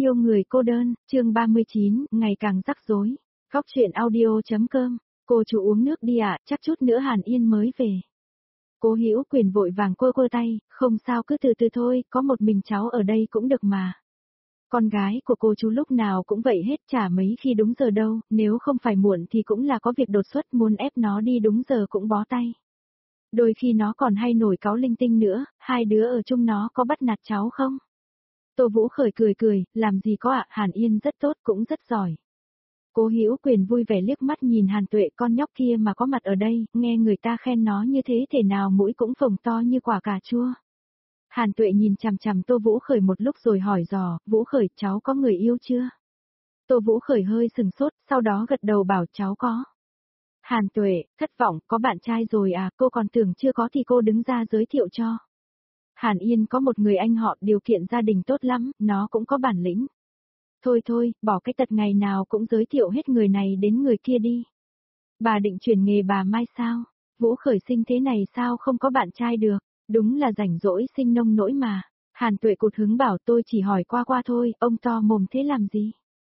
Yêu người cô đơn, chương 39, ngày càng rắc rối. Góc truyện audio.com, cô chủ uống nước đi ạ, chắc chút nữa Hàn Yên mới về. Cố Hữu Quyền vội vàng quơ quơ tay, không sao cứ từ từ thôi, có một mình cháu ở đây cũng được mà. Con gái của cô chú lúc nào cũng vậy hết, chả mấy khi đúng giờ đâu, nếu không phải muộn thì cũng là có việc đột xuất, muốn ép nó đi đúng giờ cũng bó tay. Đôi khi nó còn hay nổi cáu linh tinh nữa, hai đứa ở chung nó có bắt nạt cháu không? Tô Vũ Khởi cười, làm gì có ạ, Hàn Yên rất tốt cũng rất giỏi. Cố Hữu Quyền vui vẻ liếc mắt nhìn Hàn Tuệ, con nhóc kia mà có mặt ở đây, nghe người ta khen nó như thế thể nào mũi cũng phồng to như quả cà chua. Hàn Tuệ nhìn chằm chằm Tô Vũ Khởi một lúc rồi hỏi dò, Vũ Khởi cháu có người yêu chưa? Tô Vũ Khởi hơi sừng sốt, sau đó gật đầu bảo cháu có. Hàn Tuệ, thất vọng, có bạn trai rồi à, cô còn tưởng chưa có thì cô đứng ra giới thiệu cho. Hàn Yên có một người anh họ điều kiện gia đình tốt lắm, nó cũng có bản lĩnh. Thôi, bỏ cái tật ngày nào cũng giới thiệu hết người này đến người kia đi. Bà định chuyển nghề bà Mai sao? Vũ Khởi sinh thế này sao không có bạn trai được? Đúng là rảnh rỗi sinh nông nỗi mà. Hàn Tuệ cụt hứng bảo tôi chỉ hỏi qua thôi, ông to mồm thế làm gì?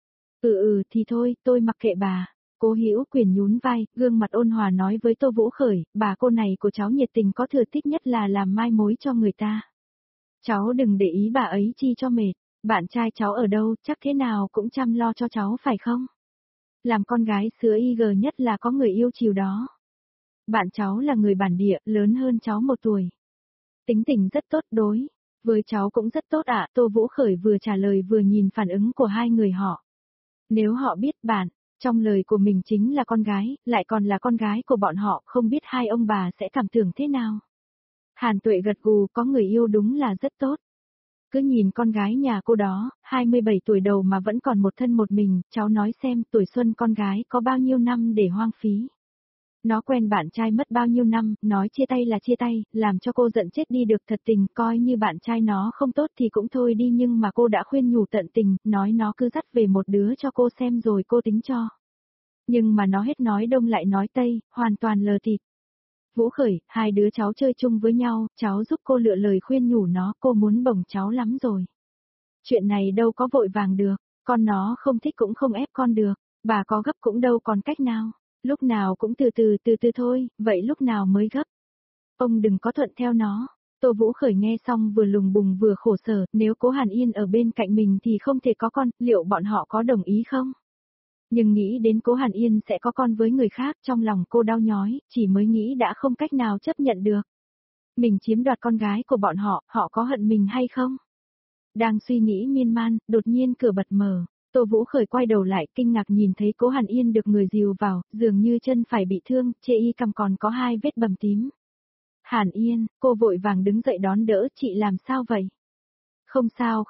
Thì thôi, tôi mặc kệ bà. Cố Hữu Quyền nhún vai, gương mặt ôn hòa nói với Tô Vũ Khởi, bà cô này của cháu nhiệt tình có thừa thích nhất là làm mai mối cho người ta. Cháu đừng để ý bà ấy chi cho mệt, bạn trai cháu ở đâu chắc thế nào cũng chăm lo cho cháu phải không? Làm con gái xứ IG nhất là có người yêu chiều đó. Bạn cháu là người bản địa, lớn hơn cháu 1 tuổi. Tính tình rất tốt đối. Với cháu cũng rất tốt ạ, Tô Vũ Khởi vừa trả lời vừa nhìn phản ứng của hai người họ. Nếu họ biết bạn, trong lời của mình chính là con gái, lại còn là con gái của bọn họ, không biết hai ông bà sẽ cảm tưởng thế nào. Hàn Tuệ gật gù, có người yêu đúng là rất tốt. Cứ nhìn con gái nhà cô đó, 27 tuổi đầu mà vẫn còn một thân một mình, cháu nói xem tuổi xuân con gái có bao nhiêu năm để hoang phí. Nó quen bạn trai mất bao nhiêu năm, nói chia tay là chia tay, làm cho cô giận chết đi được thật tình, coi như bạn trai nó không tốt thì cũng thôi đi nhưng mà cô đã khuyên nhủ tận tình, nói nó cứ dắt về một đứa cho cô xem rồi cô tính cho. Nhưng mà nó hết nói đông lại nói tây, hoàn toàn lờ thịt. Vũ Khởi, hai đứa cháu chơi chung với nhau, cháu giúp cô lựa lời khuyên nhủ nó, cô muốn bồng cháu lắm rồi. Chuyện này đâu có vội vàng được, con nó không thích cũng không ép con được, bà có gấp cũng đâu còn cách nào, lúc nào cũng từ từ thôi, vậy lúc nào mới gấp. Ông đừng có thuận theo nó. Tô Vũ Khởi nghe xong vừa lùng bùng vừa khổ sở, nếu Cố Hàn Yên ở bên cạnh mình thì không thể có con, liệu bọn họ có đồng ý không? Nhưng nghĩ đến Cố Hàn Yên sẽ có con với người khác, trong lòng cô đau nhói, chỉ mới nghĩ đã không cách nào chấp nhận được. Mình chiếm đoạt con gái của bọn họ có hận mình hay không? Đang suy nghĩ miên man, đột nhiên cửa bật mở. Tô Vũ Khởi quay đầu lại, kinh ngạc nhìn thấy Cố Hàn Yên được người dìu vào, dường như chân phải bị thương, chê y cằm còn có 2 vết bầm tím. Hàn Yên, cô vội vàng đứng dậy đón đỡ, chị làm sao vậy? Không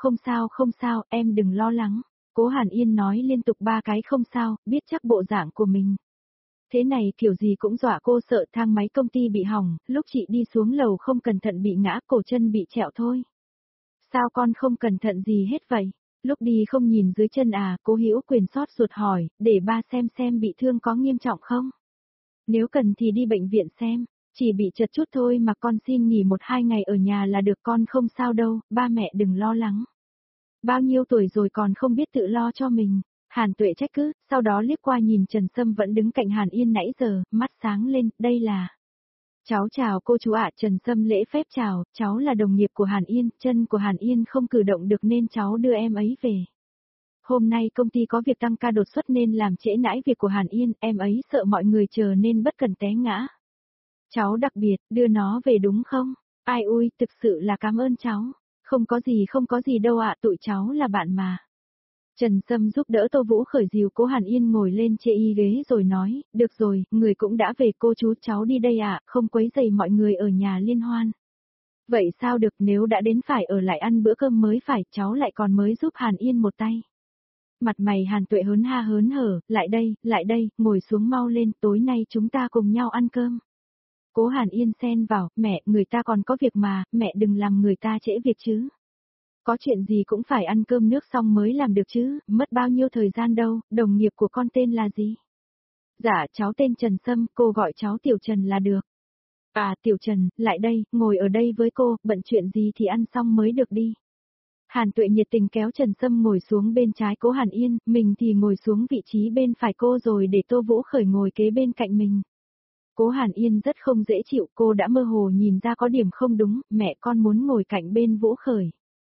sao, em đừng lo lắng. Cố Hàn Yên nói liên tục 3 cái không sao, biết chắc bộ dạng của mình. Thế này kiểu gì cũng dọa cô sợ thang máy công ty bị hỏng, lúc chị đi xuống lầu không cẩn thận bị ngã, cổ chân bị trẹo thôi. Sao con không cẩn thận gì hết vậy? Lúc đi không nhìn dưới chân à, Cố Hữu Quyền xót ruột hỏi, để ba xem bị thương có nghiêm trọng không? Nếu cần thì đi bệnh viện xem, chỉ bị trật chút thôi mà con xin nghỉ 1-2 ngày ở nhà là được, con không sao đâu, ba mẹ đừng lo lắng. Bao nhiêu tuổi rồi còn không biết tự lo cho mình, Hàn Tuệ trách cứ, sau đó liếc qua nhìn Trần Sâm vẫn đứng cạnh Hàn Yên nãy giờ, mắt sáng lên, đây là... Cháu chào cô chú ạ, Trần Sâm lễ phép chào, cháu là đồng nghiệp của Hàn Yên, chân của Hàn Yên không cử động được nên cháu đưa em ấy về. Hôm nay công ty có việc tăng ca đột xuất nên làm trễ nải việc của Hàn Yên, em ấy sợ mọi người chờ nên bất cần té ngã. Cháu đặc biệt, đưa nó về đúng không? Ai ui, thực sự là cảm ơn cháu. Không có gì đâu ạ, tụi cháu là bạn mà. Trần Sâm giúp đỡ Tô Vũ Khởi dìu Cố Hàn Yên ngồi lên chê y ghế rồi nói, được rồi, người cũng đã về, cô chú cháu đi đây ạ, không quấy rầy mọi người ở nhà liên hoan. Vậy sao được, nếu đã đến phải ở lại ăn bữa cơm mới phải, cháu lại còn mới giúp Hàn Yên một tay. Mặt mày Hàn Tuệ hớn ha hớn hở, lại đây, ngồi xuống mau lên, tối nay chúng ta cùng nhau ăn cơm. Cố Hàn Yên xen vào, mẹ, người ta còn có việc mà, mẹ đừng làm người ta trễ việc chứ. Có chuyện gì cũng phải ăn cơm nước xong mới làm được chứ, mất bao nhiêu thời gian đâu, đồng nghiệp của con tên là gì? Dạ, cháu tên Trần Sâm, cô gọi cháu Tiểu Trần là được. À, Tiểu Trần, lại đây, ngồi ở đây với cô, bận chuyện gì thì ăn xong mới được đi. Hàn Tuệ nhiệt tình kéo Trần Sâm ngồi xuống bên trái Cố Hàn Yên, mình thì ngồi xuống vị trí bên phải cô rồi để Tô Vũ Khởi ngồi kế bên cạnh mình. Cố Hàn Yên rất không dễ chịu, cô đã mơ hồ nhìn ra có điểm không đúng, mẹ con muốn ngồi cạnh bên Vũ Khởi.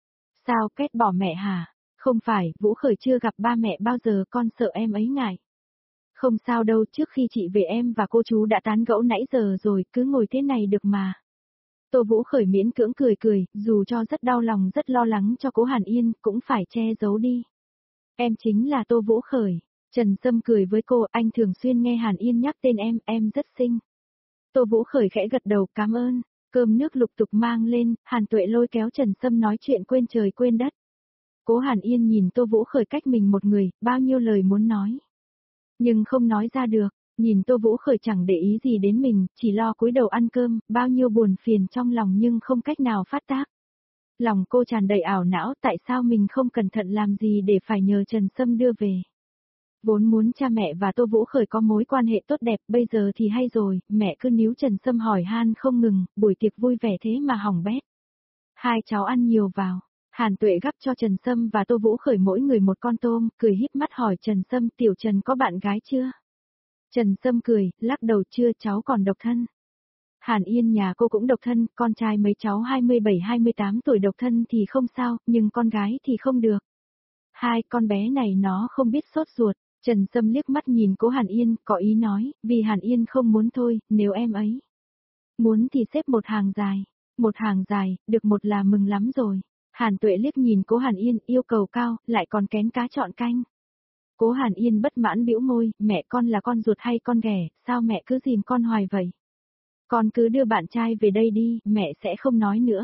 Sao kết bỏ mẹ hả? Không phải, Vũ Khởi chưa gặp ba mẹ bao giờ, con sợ em ấy ngại. Không sao đâu, trước khi chị về em và cô chú đã tán gẫu nãy giờ rồi, cứ ngồi thế này được mà. Tô Vũ Khởi miễn cưỡng cười cười, dù cho rất đau lòng rất lo lắng cho Cố Hàn Yên, cũng phải che giấu đi. Em chính là Tô Vũ Khởi. Trần Sâm cười với cô, anh thường xuyên nghe Hàn Yên nhắc tên em rất xinh. Tô Vũ Khởi khẽ gật đầu, cảm ơn. Cơm nước lục tục mang lên, Hàn Tuệ lôi kéo Trần Sâm nói chuyện quên trời quên đất. Cố Hàn Yên nhìn Tô Vũ Khởi cách mình một người, bao nhiêu lời muốn nói. Nhưng không nói ra được, nhìn Tô Vũ Khởi chẳng để ý gì đến mình, chỉ lo cúi đầu ăn cơm, bao nhiêu buồn phiền trong lòng nhưng không cách nào phát tác. Lòng cô tràn đầy ảo não, tại sao mình không cẩn thận làm gì để phải nhờ Trần Sâm đưa về. Vốn muốn cha mẹ và Tô Vũ Khởi có mối quan hệ tốt đẹp, bây giờ thì hay rồi, mẹ cứ níu Trần Sâm hỏi han không ngừng, buổi tiệc vui vẻ thế mà hỏng bét. Hai cháu ăn nhiều vào. Hàn Tuệ gắp cho Trần Sâm và Tô Vũ Khởi mỗi người một con tôm, cười híp mắt hỏi Trần Sâm, tiểu Trần có bạn gái chưa? Trần Sâm cười, lắc đầu, chưa, cháu còn độc thân. Hàn Yên nhà cô cũng độc thân, con trai mấy cháu 27-28 tuổi độc thân thì không sao, nhưng con gái thì không được. Hai con bé này nó không biết sốt ruột. Trần Sâm liếc mắt nhìn Cố Hàn Yên, có ý nói, vì Hàn Yên không muốn thôi, nếu em ấy muốn thì xếp một hàng dài. Một hàng dài, được một là mừng lắm rồi. Hàn Tuệ liếc nhìn Cố Hàn Yên, yêu cầu cao, lại còn kén cá chọn canh. Cố Hàn Yên bất mãn bĩu môi, mẹ con là con ruột hay con ghẻ, sao mẹ cứ dìm con hoài vậy? Con cứ đưa bạn trai về đây đi, mẹ sẽ không nói nữa.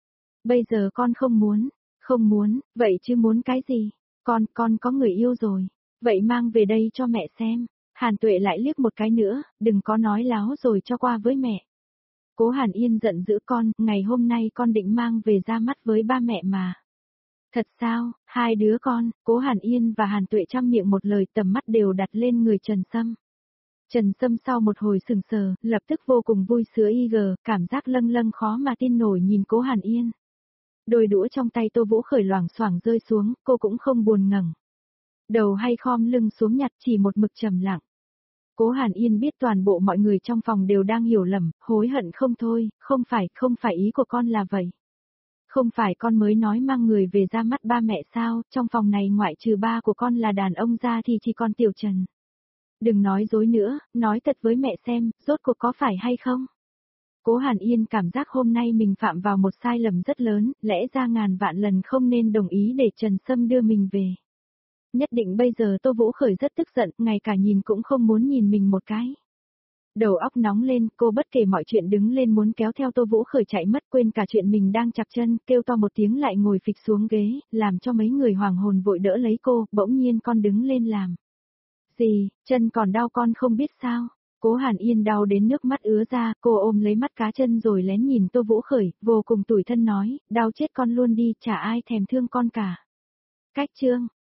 Bây giờ con không muốn, vậy chứ muốn cái gì? Con có người yêu rồi. Vậy mang về đây cho mẹ xem. Hàn Tuệ lại liếc một cái nữa, đừng có nói láo rồi cho qua với mẹ. Cố Hàn Yên giận dữ con, ngày hôm nay con định mang về ra mắt với ba mẹ mà. Thật sao, hai đứa con, Cố Hàn Yên và Hàn Tuệ trăm miệng một lời, tầm mắt đều đặt lên người Trần Sâm. Trần Sâm sau một hồi sừng sờ, lập tức vô cùng vui sướng cảm giác lâng lâng khó mà tin nổi nhìn Cố Hàn Yên. Đôi đũa trong tay Tô Vũ Khởi loảng xoảng rơi xuống, cô cũng không buồn ngẩng đầu hay khom lưng xuống nhặt, chỉ một mực trầm lặng. Cố Hàn Yên biết toàn bộ mọi người trong phòng đều đang hiểu lầm, hối hận không thôi, không phải ý của con là vậy. Không phải con mới nói mang người về ra mắt ba mẹ sao, trong phòng này ngoại trừ ba của con là đàn ông ra thì chỉ còn Tiểu Trần. Đừng nói dối nữa, nói thật với mẹ xem, rốt cuộc có phải hay không? Cố Hàn Yên cảm giác hôm nay mình phạm vào một sai lầm rất lớn, lẽ ra ngàn vạn lần không nên đồng ý để Trần Sâm đưa mình về. Nhất định bây giờ Tô Vũ Khởi rất tức giận, ngay cả nhìn cũng không muốn nhìn mình một cái. Đầu óc nóng lên, cô bất kể mọi chuyện đứng lên muốn kéo theo Tô Vũ Khởi chạy mất, quên cả chuyện mình đang chạc chân, kêu to một tiếng lại ngồi phịch xuống ghế, làm cho mấy người hoàng hồn vội đỡ lấy cô, bỗng nhiên con đứng lên làm. Gì, chân còn đau con không biết sao? Cố Hàn Yên đau đến nước mắt ứa ra, cô ôm lấy mắt cá chân rồi lén nhìn Tô Vũ Khởi, vô cùng tủi thân nói, đau chết con luôn đi, chả ai thèm thương con cả. Cách chương